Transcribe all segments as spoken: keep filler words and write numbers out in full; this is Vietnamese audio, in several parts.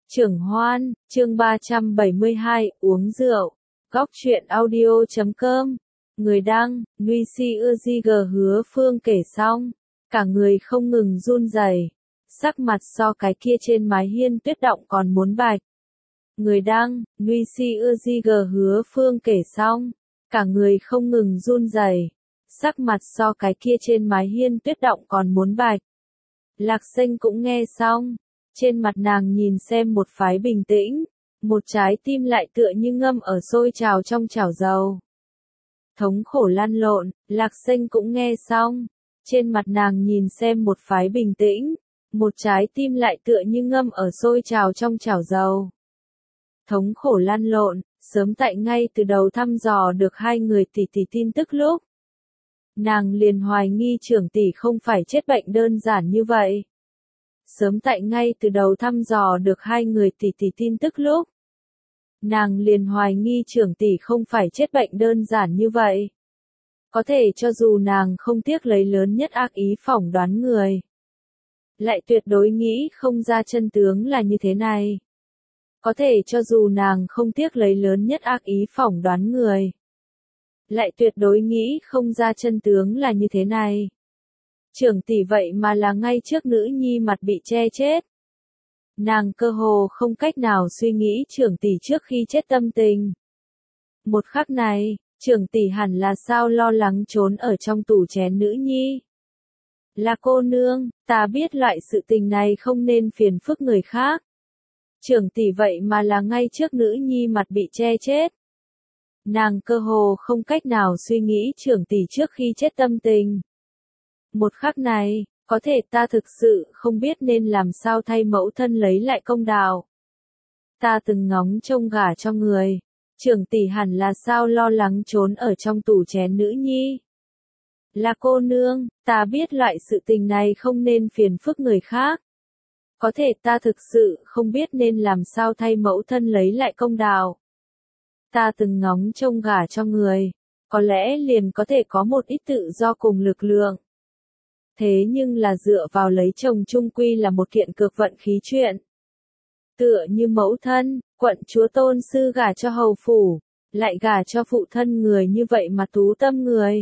Trưởng Hoan, chương ba trăm bảy mươi hai, uống rượu. Góc truyện audio chấm com. Người đăng, Nguy Si Ưa Di G Hứa Phương kể xong, cả người không ngừng run rẩy, sắc mặt so cái kia trên mái hiên tuyết động còn muốn bạch. Người đăng, Nguy Si Ưa Di G Hứa Phương kể xong, cả người không ngừng run rẩy, sắc mặt so cái kia trên mái hiên tuyết động còn muốn bạch. Lạc Sinh cũng nghe xong, trên mặt nàng nhìn xem một phái bình tĩnh, một trái tim lại tựa như ngâm ở sôi trào trong chảo dầu. Thống khổ lăn lộn, Lạc Sinh cũng nghe xong, trên mặt nàng nhìn xem một phái bình tĩnh, một trái tim lại tựa như ngâm ở sôi trào trong chảo dầu. Thống khổ lăn lộn, sớm tại ngay từ đầu thăm dò được hai người tỷ tỷ tin tức lúc, nàng liền hoài nghi trưởng tỷ không phải chết bệnh đơn giản như vậy. Sớm tại ngay từ đầu thăm dò được hai người tỷ tỷ tin tức lúc, nàng liền hoài nghi trưởng tỷ không phải chết bệnh đơn giản như vậy. Có thể cho dù nàng không tiếc lấy lớn nhất ác ý phỏng đoán người, lại tuyệt đối nghĩ không ra chân tướng là như thế này. Có thể cho dù nàng không tiếc lấy lớn nhất ác ý phỏng đoán người, lại tuyệt đối nghĩ không ra chân tướng là như thế này. Trưởng tỷ vậy mà là ngay trước nữ nhi mặt bị che chết. Nàng cơ hồ không cách nào suy nghĩ trưởng tỷ trước khi chết tâm tình. Một khắc này, trưởng tỷ hẳn là sao lo lắng trốn ở trong tủ chén nữ nhi. Là cô nương, ta biết loại sự tình này không nên phiền phức người khác. Trưởng tỷ vậy mà là ngay trước nữ nhi mặt bị che chết. Nàng cơ hồ không cách nào suy nghĩ trưởng tỷ trước khi chết tâm tình. Một khắc này, có thể ta thực sự không biết nên làm sao thay mẫu thân lấy lại công đạo. Ta từng ngóng trông gả cho người, trưởng tỷ hẳn là sao lo lắng trốn ở trong tủ chén nữ nhi. Là cô nương, ta biết loại sự tình này không nên phiền phức người khác. Có thể ta thực sự không biết nên làm sao thay mẫu thân lấy lại công đạo. Ta từng ngóng trông gả cho người, có lẽ liền có thể có một ít tự do cùng lực lượng. Thế nhưng là dựa vào lấy chồng chung quy là một kiện cực vận khí chuyện. Tựa như mẫu thân, quận chúa tôn sư gả cho hầu phủ, lại gả cho phụ thân người như vậy mà tú tâm người.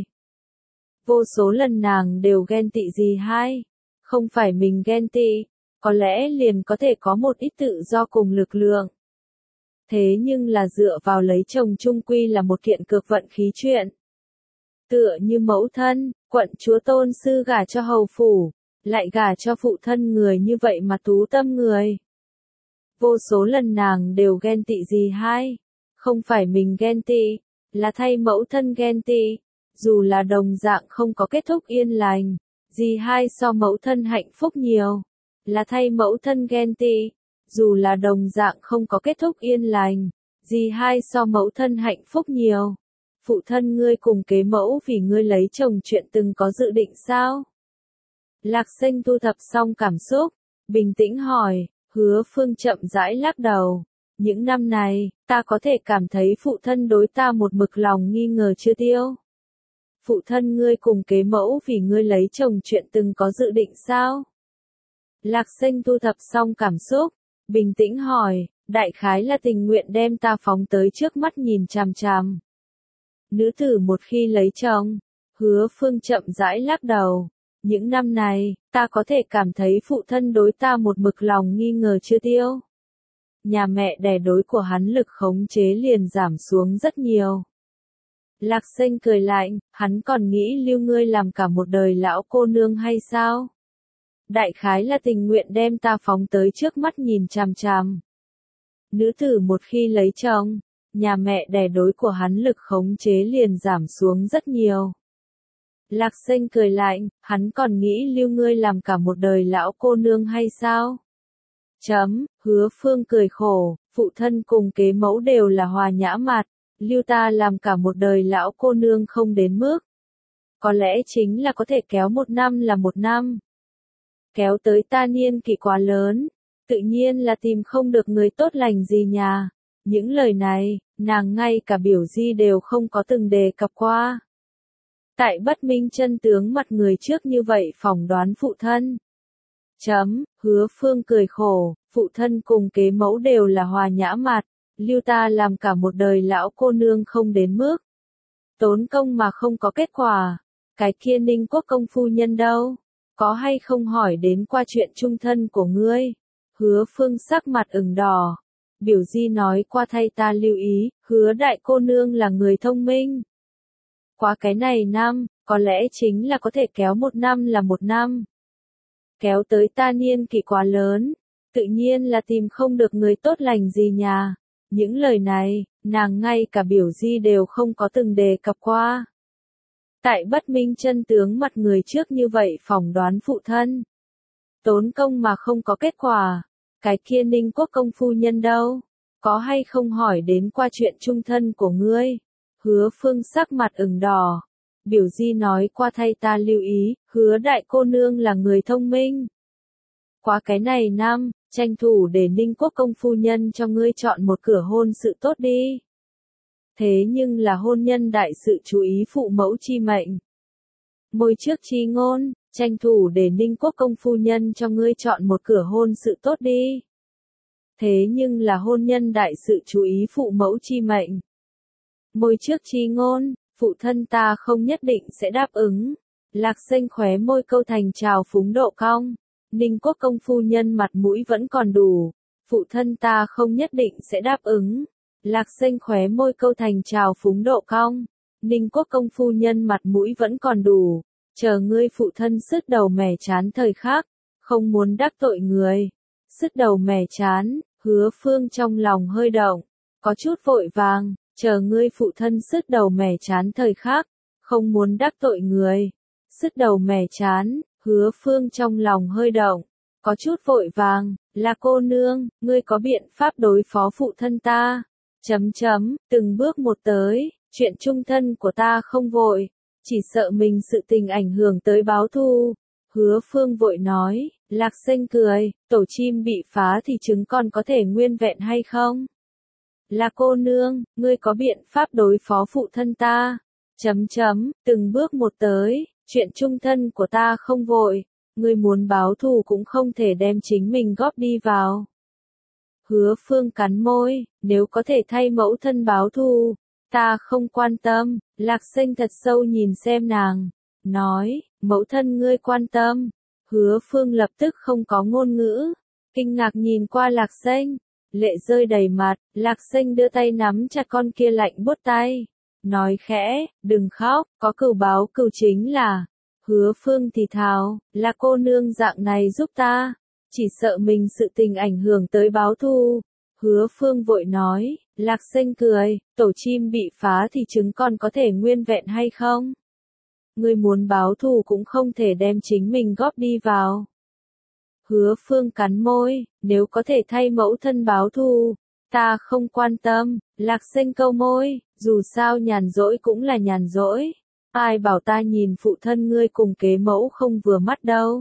Vô số lần nàng đều ghen tị gì hay, không phải mình ghen tị, có lẽ liền có thể có một ít tự do cùng lực lượng. Thế nhưng là dựa vào lấy chồng chung quy là một kiện cực vận khí chuyện. Tựa như mẫu thân, quận chúa tôn sư gả cho hầu phủ, lại gả cho phụ thân người như vậy mà tú tâm người. Vô số lần nàng đều ghen tị gì hay, không phải mình ghen tị, là thay mẫu thân ghen tị, dù là đồng dạng không có kết thúc yên lành, gì hay so mẫu thân hạnh phúc nhiều, là thay mẫu thân ghen tị, dù là đồng dạng không có kết thúc yên lành, gì hay so mẫu thân hạnh phúc nhiều. Phụ thân ngươi cùng kế mẫu vì ngươi lấy chồng chuyện từng có dự định sao? Lạc Sinh thu thập xong cảm xúc, bình tĩnh hỏi, Hứa Phương chậm rãi lắc đầu. Những năm này, ta có thể cảm thấy phụ thân đối ta một mực lòng nghi ngờ chưa tiêu. Phụ thân ngươi cùng kế mẫu vì ngươi lấy chồng chuyện từng có dự định sao? Lạc Sinh thu thập xong cảm xúc, bình tĩnh hỏi, đại khái là tình nguyện đem ta phóng tới trước mắt nhìn chằm chằm. Nữ tử một khi lấy chồng, Hứa Phương chậm rãi lắc đầu. Những năm này, ta có thể cảm thấy phụ thân đối ta một mực lòng nghi ngờ chưa tiêu. Nhà mẹ đẻ đối của hắn lực khống chế liền giảm xuống rất nhiều. Lạc Sinh cười lạnh, hắn còn nghĩ lưu ngươi làm cả một đời lão cô nương hay sao? Đại khái là tình nguyện đem ta phóng tới trước mắt nhìn chằm chằm. Nữ tử một khi lấy chồng, nhà mẹ đẻ đối của hắn lực khống chế liền giảm xuống rất nhiều. Lạc Sinh cười lạnh, hắn còn nghĩ lưu ngươi làm cả một đời lão cô nương hay sao? Chấm, Hứa Phương cười khổ, phụ thân cùng kế mẫu đều là hòa nhã mặt, lưu ta làm cả một đời lão cô nương không đến mức. Có lẽ chính là có thể kéo một năm là một năm. Kéo tới ta niên kỷ quá lớn, tự nhiên là tìm không được người tốt lành gì nhà. Những lời này, nàng ngay cả biểu di đều không có từng đề cập qua. Tại bất minh chân tướng mặt người trước như vậy phỏng đoán phụ thân. Chấm, Hứa Phương cười khổ, phụ thân cùng kế mẫu đều là hòa nhã mặt, lưu ta làm cả một đời lão cô nương không đến mức. Tốn công mà không có kết quả, cái kia Ninh Quốc công phu nhân đâu, có hay không hỏi đến qua chuyện chung thân của ngươi. Hứa Phương sắc mặt ửng đỏ, biểu di nói qua thay ta lưu ý, hứa đại cô nương là người thông minh. Qua cái này năm, có lẽ chính là có thể kéo một năm là một năm. Kéo tới ta niên kỷ quá lớn, tự nhiên là tìm không được người tốt lành gì nhà. Những lời này, nàng ngay cả biểu di đều không có từng đề cập qua. Tại bất minh chân tướng mặt người trước như vậy phỏng đoán phụ thân. Tốn công mà không có kết quả, cái kia Ninh Quốc công phu nhân đâu, có hay không hỏi đến qua chuyện chung thân của ngươi. Hứa Phương sắc mặt ửng đỏ, biểu di nói qua thay ta lưu ý, hứa đại cô nương là người thông minh. Qua cái này năm, tranh thủ để Ninh Quốc công phu nhân cho ngươi chọn một cửa hôn sự tốt đi. Thế nhưng là hôn nhân đại sự chú ý phụ mẫu chi mệnh. Môi trước chi ngôn, tranh thủ để Ninh Quốc công phu nhân cho ngươi chọn một cửa hôn sự tốt đi. Thế nhưng là hôn nhân đại sự chú ý phụ mẫu chi mệnh. Môi trước chi ngôn, phụ thân ta không nhất định sẽ đáp ứng. Lạc Xanh khóe môi câu thành trào phúng độ cong. Ninh Quốc công phu nhân mặt mũi vẫn còn đủ, phụ thân ta không nhất định sẽ đáp ứng. Lạc Xanh khóe môi câu thành trào phúng độ cong. Ninh Quốc công phu nhân mặt mũi vẫn còn đủ, chờ ngươi phụ thân sứt đầu mẻ chán thời khắc, không muốn đắc tội người. Sứt đầu mẻ chán, Hứa Phương trong lòng hơi động, có chút vội vàng, chờ ngươi phụ thân sứt đầu mẻ chán thời khắc, không muốn đắc tội người. Sứt đầu mẻ chán, Hứa Phương trong lòng hơi động, có chút vội vàng, là cô nương, ngươi có biện pháp đối phó phụ thân ta. Chấm chấm, từng bước một tới, chuyện chung thân của ta không vội, chỉ sợ mình sự tình ảnh hưởng tới báo thù. Hứa Phương vội nói, Lạc Xanh cười, tổ chim bị phá thì trứng con có thể nguyên vẹn hay không? Là cô nương, ngươi có biện pháp đối phó phụ thân ta. Chấm chấm, từng bước một tới, chuyện chung thân của ta không vội, ngươi muốn báo thù cũng không thể đem chính mình góp đi vào. Hứa Phương cắn môi, nếu có thể thay mẫu thân báo thù, ta không quan tâm. Lạc Xanh thật sâu nhìn xem nàng, nói, mẫu thân ngươi quan tâm. Hứa Phương lập tức không có ngôn ngữ, kinh ngạc nhìn qua Lạc Xanh, lệ rơi đầy mặt. Lạc Xanh đưa tay nắm chặt con kia lạnh buốt tay, nói khẽ, đừng khóc, có cừu báo cừu chính là. Hứa Phương thì thào, là cô nương dạng này giúp ta, chỉ sợ mình sự tình ảnh hưởng tới báo thù. Hứa Phương vội nói, Lạc Xanh cười, tổ chim bị phá thì trứng con có thể nguyên vẹn hay không? Ngươi muốn báo thù cũng không thể đem chính mình góp đi vào. Hứa Phương cắn môi, nếu có thể thay mẫu thân báo thù, ta không quan tâm. Lạc Xanh câu môi, dù sao nhàn rỗi cũng là nhàn rỗi, ai bảo ta nhìn phụ thân ngươi cùng kế mẫu không vừa mắt đâu.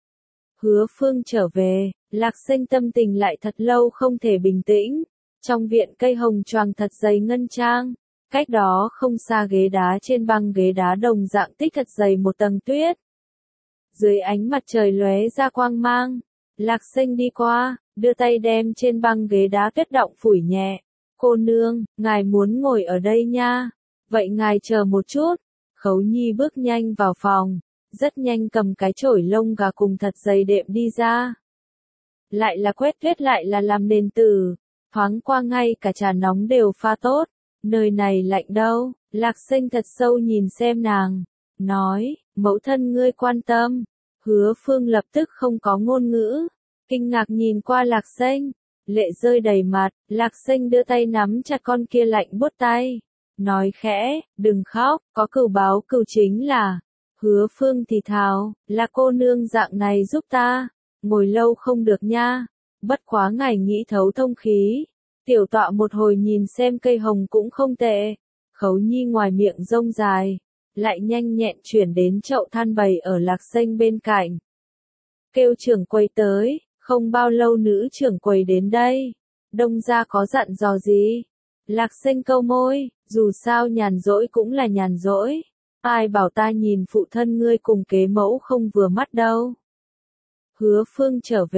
Hứa Phương trở về, Lạc Xanh tâm tình lại thật lâu không thể bình tĩnh. Trong viện cây hồng choàng thật dày ngân trang, cách đó không xa ghế đá trên băng ghế đá đồng dạng tích thật dày một tầng tuyết. Dưới ánh mặt trời lóe ra quang mang, Lạc Xanh đi qua, đưa tay đem trên băng ghế đá tuyết động phủi nhẹ. Cô nương, ngài muốn ngồi ở đây nha, vậy ngài chờ một chút. Khấu Nhi bước nhanh vào phòng, rất nhanh cầm cái chổi lông gà cùng thật dày đệm đi ra. Lại là quét tuyết lại là làm nền tử, thoáng qua ngay cả trà nóng đều pha tốt. Nơi này lạnh đâu? Lạc Xanh thật sâu nhìn xem nàng, nói, mẫu thân ngươi quan tâm. Hứa Phương lập tức không có ngôn ngữ, kinh ngạc nhìn qua Lạc Xanh, lệ rơi đầy mặt. Lạc Xanh đưa tay nắm chặt con kia lạnh buốt tay, nói khẽ, đừng khóc, có cừu báo cừu chính là. Hứa Phương thì thào, là cô nương dạng này giúp ta, ngồi lâu không được nha, bất quá ngài nghĩ thấu thông khí. Tiểu tọa một hồi nhìn xem cây hồng cũng không tệ. Khấu Nhi ngoài miệng rông dài, lại nhanh nhẹn chuyển đến chậu than bày ở Lạc Xanh bên cạnh. Kêu trưởng quầy tới, không bao lâu nữ trưởng quầy đến đây. Đông gia có dặn dò gì? Lạc Xanh câu môi, dù sao nhàn rỗi cũng là nhàn rỗi, ai bảo ta nhìn phụ thân ngươi cùng kế mẫu không vừa mắt đâu. Hứa Phương trở về,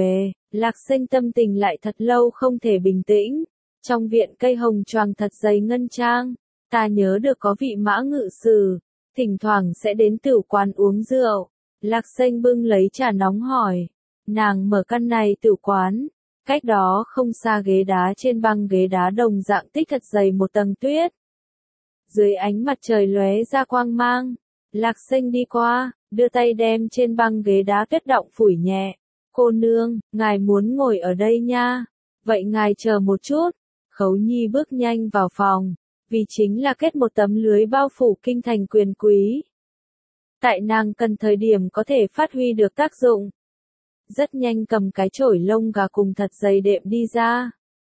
Lạc Sinh tâm tình lại thật lâu không thể bình tĩnh. Trong viện cây hồng choàng thật dày ngân trang, ta nhớ được có vị mã ngự sử, thỉnh thoảng sẽ đến tửu quán uống rượu. Lạc Sinh bưng lấy trà nóng hỏi. Nàng mở căn này tửu quán, cách đó không xa ghế đá trên băng ghế đá đồng dạng tích thật dày một tầng tuyết. Dưới ánh mặt trời lóe ra quang mang, Lạc Sinh đi qua, đưa tay đem trên băng ghế đá tuyết động phủi nhẹ. Cô nương, ngài muốn ngồi ở đây nha. Vậy ngài chờ một chút. Khấu Nhi bước nhanh vào phòng, vì chính là kết một tấm lưới bao phủ kinh thành quyền quý. Tại nàng cần thời điểm có thể phát huy được tác dụng. Rất nhanh cầm cái chổi lông gà cùng thật dày đệm đi ra.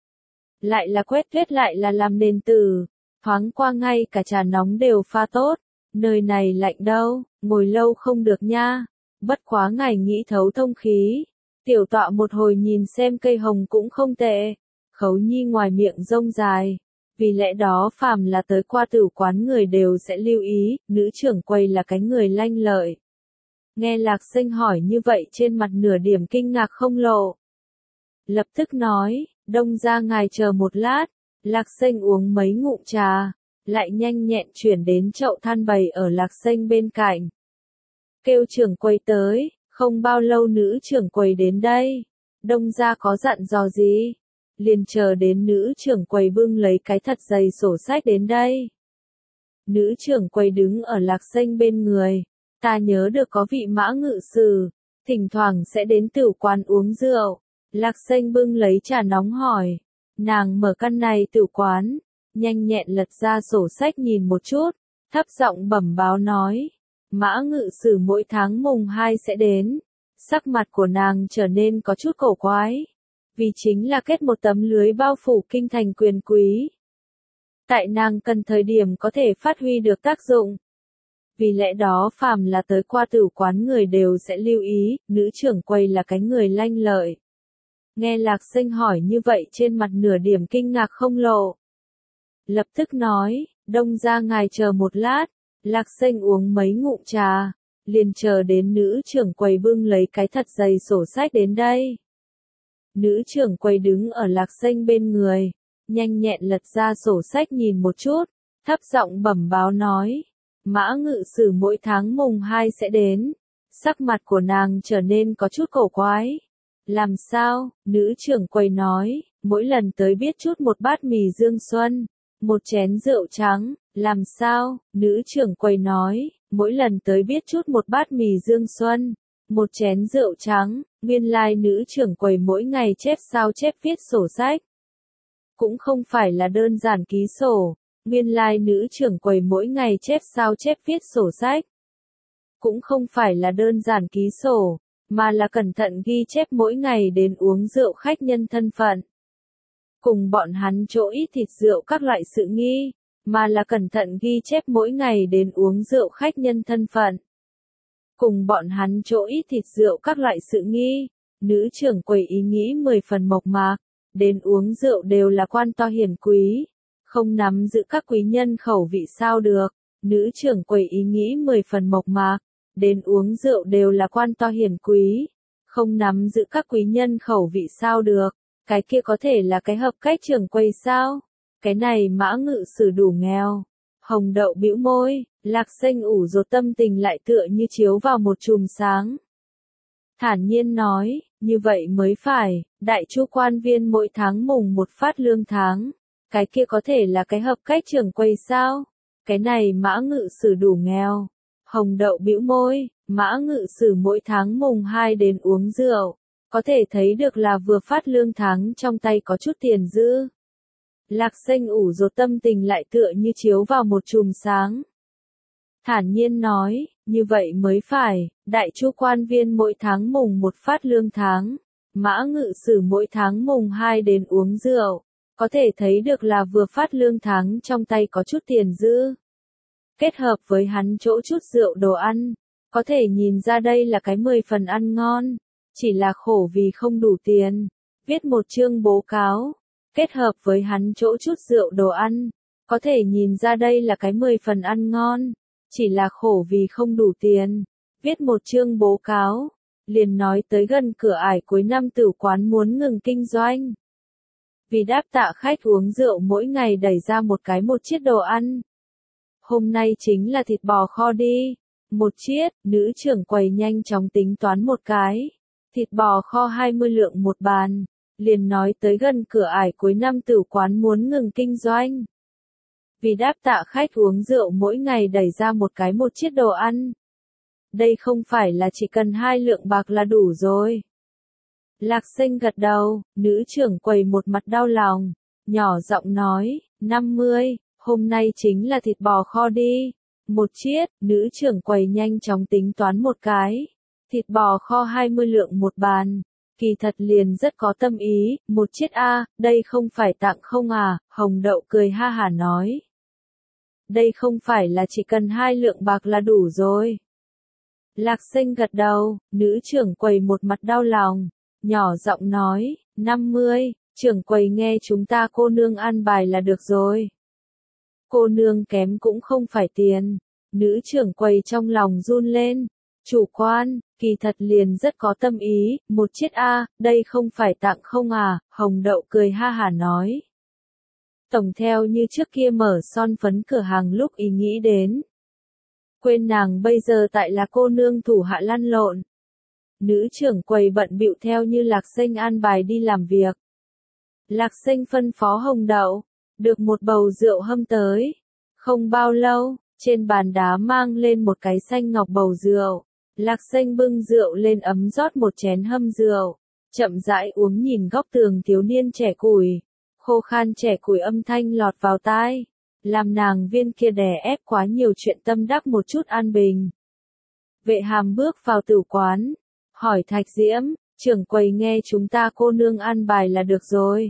Lại là quét tuyết lại là làm nền tử, thoáng qua ngay cả trà nóng đều pha tốt. Nơi này lạnh đâu, ngồi lâu không được nha. Bất quá ngài nghĩ thấu thông khí. Tiểu tọa một hồi nhìn xem cây hồng cũng không tệ. Khấu Nhi ngoài miệng rông dài. Vì lẽ đó phàm là tới qua tửu quán người đều sẽ lưu ý, nữ trưởng quầy là cái người lanh lợi. Nghe Lạc Sinh hỏi như vậy trên mặt nửa điểm kinh ngạc không lộ. Lập tức nói, đông ra ngài chờ một lát. Lạc Sinh uống mấy ngụm trà, lại nhanh nhẹn chuyển đến chậu than bày ở Lạc Sinh bên cạnh. Kêu trưởng quầy tới, không bao lâu nữ trưởng quầy đến đây. Đông ra có dặn dò gì? Liền chờ đến nữ trưởng quầy bưng lấy cái thật dày sổ sách đến đây. Nữ trưởng quầy đứng ở Lạc Sinh bên người. Ta nhớ được có vị mã ngự sử, thỉnh thoảng sẽ đến tửu quán uống rượu. Lạc Sinh bưng lấy trà nóng hỏi. Nàng mở căn này tửu quán, nhanh nhẹn lật ra sổ sách nhìn một chút, thấp giọng bẩm báo nói. Mã ngự sử mỗi tháng mùng hai sẽ đến. Sắc mặt của nàng trở nên có chút cổ quái. Vì chính là kết một tấm lưới bao phủ kinh thành quyền quý. Tại nàng cần thời điểm có thể phát huy được tác dụng. Vì lẽ đó phàm là tới qua tửu quán người đều sẽ lưu ý, nữ trưởng quầy là cái người lanh lợi. Nghe Lạc Sinh hỏi như vậy trên mặt nửa điểm kinh ngạc không lộ. Lập tức nói, đông ra ngài chờ một lát. Lạc Sinh uống mấy ngụm trà, liền chờ đến nữ trưởng quầy bưng lấy cái thật dày sổ sách đến đây. Nữ trưởng quầy đứng ở Lạc Sinh bên người, nhanh nhẹn lật ra sổ sách nhìn một chút, thấp giọng bẩm báo nói. Mã ngự sử mỗi tháng mùng hai sẽ đến. Sắc mặt của nàng trở nên có chút cổ quái. Làm sao? Nữ trưởng quầy nói, mỗi lần tới biết chút một bát mì dương xuân, một chén rượu trắng. Làm sao? Nữ trưởng quầy nói, mỗi lần tới biết chút một bát mì dương xuân, một chén rượu trắng. Nguyên lai like nữ trưởng quầy mỗi ngày chép sao chép viết sổ sách. Cũng không phải là đơn giản ký sổ. Nguyên lai like nữ trưởng quầy mỗi ngày chép sao chép viết sổ sách. Cũng không phải là đơn giản ký sổ, mà là cẩn thận ghi chép mỗi ngày đến uống rượu khách nhân thân phận. Cùng bọn hắn chỗ ít thịt rượu các loại sự nghi, mà là cẩn thận ghi chép mỗi ngày đến uống rượu khách nhân thân phận. Cùng bọn hắn chỗ ít thịt rượu các loại sự nghi, nữ trưởng quầy ý nghĩ mười phần mộc mạc, đến uống rượu đều là quan to hiển quý. Không nắm giữ các quý nhân khẩu vị sao được, nữ trưởng quầy ý nghĩ mười phần mộc mạc, đến uống rượu đều là quan to hiển quý, không nắm giữ các quý nhân khẩu vị sao được, cái kia có thể là cái hợp cách trưởng quầy sao, cái này mã ngự sử đủ nghèo. Hồng Đậu bĩu môi, Lạc Sinh ủ rột tâm tình lại tựa như chiếu vào một chùm sáng. Thản nhiên nói, như vậy mới phải, đại chu quan viên mỗi tháng mùng một phát lương tháng. Cái kia có thể là cái hợp cách trưởng quầy sao? Cái này mã ngự sử đủ nghèo. Hồng Đậu bĩu môi, mã ngự sử mỗi tháng mùng hai đến uống rượu. Có thể thấy được là vừa phát lương tháng trong tay có chút tiền dư. Lạc Sinh ủ rột tâm tình lại tựa như chiếu vào một chùm sáng. Thản nhiên nói, như vậy mới phải, đại chu quan viên mỗi tháng mùng một phát lương tháng. Mã ngự sử mỗi tháng mùng hai đến uống rượu. Có thể thấy được là vừa phát lương tháng trong tay có chút tiền dư. Kết hợp với hắn chỗ chút rượu đồ ăn, có thể nhìn ra đây là cái mười phần ăn ngon. Chỉ là khổ vì không đủ tiền. Viết một chương bố cáo. Kết hợp với hắn chỗ chút rượu đồ ăn, có thể nhìn ra đây là cái mười phần ăn ngon. Chỉ là khổ vì không đủ tiền. Viết một chương bố cáo. liền nói tới gần cửa ải cuối năm tử quán muốn ngừng kinh doanh. Vì đáp tạ khách uống rượu mỗi ngày đẩy ra một cái một chiết đồ ăn. Hôm nay chính là thịt bò kho đi. Một chiết, nữ trưởng quầy nhanh chóng tính toán một cái. Thịt bò kho hai mươi lượng một bàn. Liền nói tới gần cửa ải cuối năm tử quán muốn ngừng kinh doanh. Vì đáp tạ khách uống rượu mỗi ngày đẩy ra một cái một chiết đồ ăn. Đây không phải là chỉ cần hai lượng bạc là đủ rồi. Lạc Sinh gật đầu, nữ trưởng quầy một mặt đau lòng, nhỏ giọng nói, năm mươi, hôm nay chính là thịt bò kho đi. Một chiết, nữ trưởng quầy nhanh chóng tính toán một cái. Thịt bò kho hai mươi lượng một bàn. Kỳ thật liền rất có tâm ý, một chiết a, đây không phải tặng không à, Hồng Đậu cười ha hả nói. Đây không phải là chỉ cần hai lượng bạc là đủ rồi. Lạc Sinh gật đầu, nữ trưởng quầy một mặt đau lòng, nhỏ giọng nói, năm mươi, trưởng quầy nghe chúng ta cô nương ăn bài là được rồi. Cô nương kém cũng không phải tiền, nữ trưởng quầy trong lòng run lên, chủ quan, kỳ thật liền rất có tâm ý, một chiết a, đây không phải tặng không à, Hồng Đậu cười ha hả nói. Tổng theo như trước kia mở son phấn cửa hàng lúc ý nghĩ đến. Quên nàng bây giờ tại là cô nương thủ hạ lăn lộn. Nữ trưởng quầy bận bịu theo như Lạc Sinh an bài đi làm việc. Lạc Sinh phân phó Hồng Đậu, được một bầu rượu hâm tới. Không bao lâu, trên bàn đá mang lên một cái xanh ngọc bầu rượu. Lạc Sinh bưng rượu lên ấm rót một chén hâm rượu, chậm rãi uống nhìn góc tường thiếu niên trẻ củi. Khô khan trẻ củi âm thanh lọt vào tai, làm nàng viên kia đè ép quá nhiều chuyện tâm đắc một chút an bình. Vệ Hàm bước vào tử quán, hỏi Thạch Diễm, trưởng quầy nghe chúng ta cô nương ăn bài là được rồi.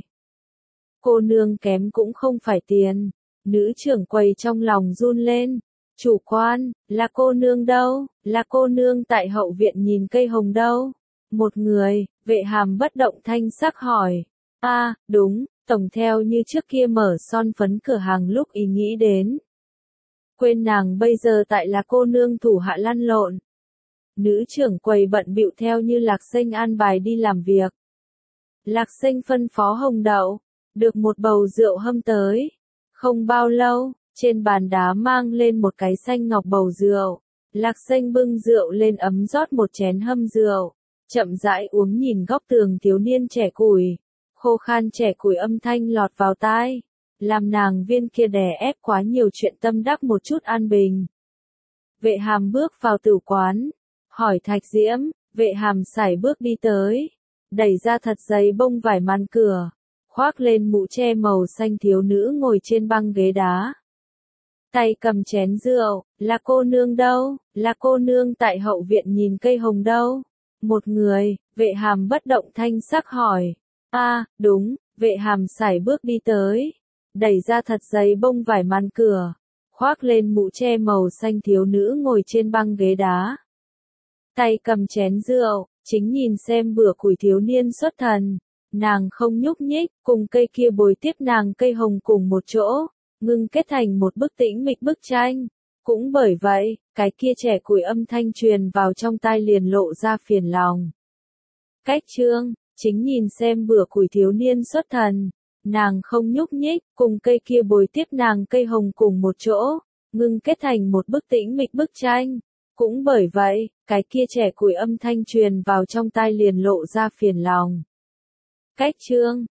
Cô nương kém cũng không phải tiền, nữ trưởng quầy trong lòng run lên. Chủ quan, là cô nương đâu, là cô nương tại hậu viện nhìn cây hồng đâu. Một người, Vệ Hàm bất động thanh sắc hỏi. A, đúng, tổng theo như trước kia mở son phấn cửa hàng lúc ý nghĩ đến. Quên nàng bây giờ tại là cô nương thủ hạ lăn lộn. Nữ trưởng quầy bận bịu theo như Lạc Sinh an bài đi làm việc. Lạc Sinh phân phó Hồng Đậu, được một bầu rượu hâm tới. Không bao lâu, trên bàn đá mang lên một cái xanh ngọc bầu rượu. Lạc Sinh bưng rượu lên ấm rót một chén hâm rượu, chậm rãi uống nhìn góc tường thiếu niên trẻ củi. Khô khan trẻ củi âm thanh lọt vào tai, làm nàng viên kia đè ép quá nhiều chuyện tâm đắc một chút an bình. Vệ Hàm bước vào tử quán, hỏi Thạch Diễm, Vệ Hàm sải bước đi tới, đẩy ra thật dày bông vải màn cửa, khoác lên mũ che màu xanh thiếu nữ ngồi trên băng ghế đá. Tay cầm chén rượu, là cô nương đâu, là cô nương tại hậu viện nhìn cây hồng đâu. Một người, Vệ Hàm bất động thanh sắc hỏi. A, đúng, Vệ Hàm sải bước đi tới, đẩy ra thật dày bông vải màn cửa, khoác lên mũ che màu xanh thiếu nữ ngồi trên băng ghế đá. Tay cầm chén rượu, chính nhìn xem bữa củi thiếu niên xuất thần, nàng không nhúc nhích, cùng cây kia bồi tiếp nàng cây hồng cùng một chỗ, ngưng kết thành một bức tĩnh mịch bức tranh. Cũng bởi vậy, cái kia trẻ củi âm thanh truyền vào trong tai liền lộ ra phiền lòng. Cách chương, chính nhìn xem bữa củi thiếu niên xuất thần, nàng không nhúc nhích, cùng cây kia bồi tiếp nàng cây hồng cùng một chỗ, ngưng kết thành một bức tĩnh mịch bức tranh. Cũng bởi vậy, cái kia trẻ củi âm thanh truyền vào trong tai liền lộ ra phiền lòng. Cách chương,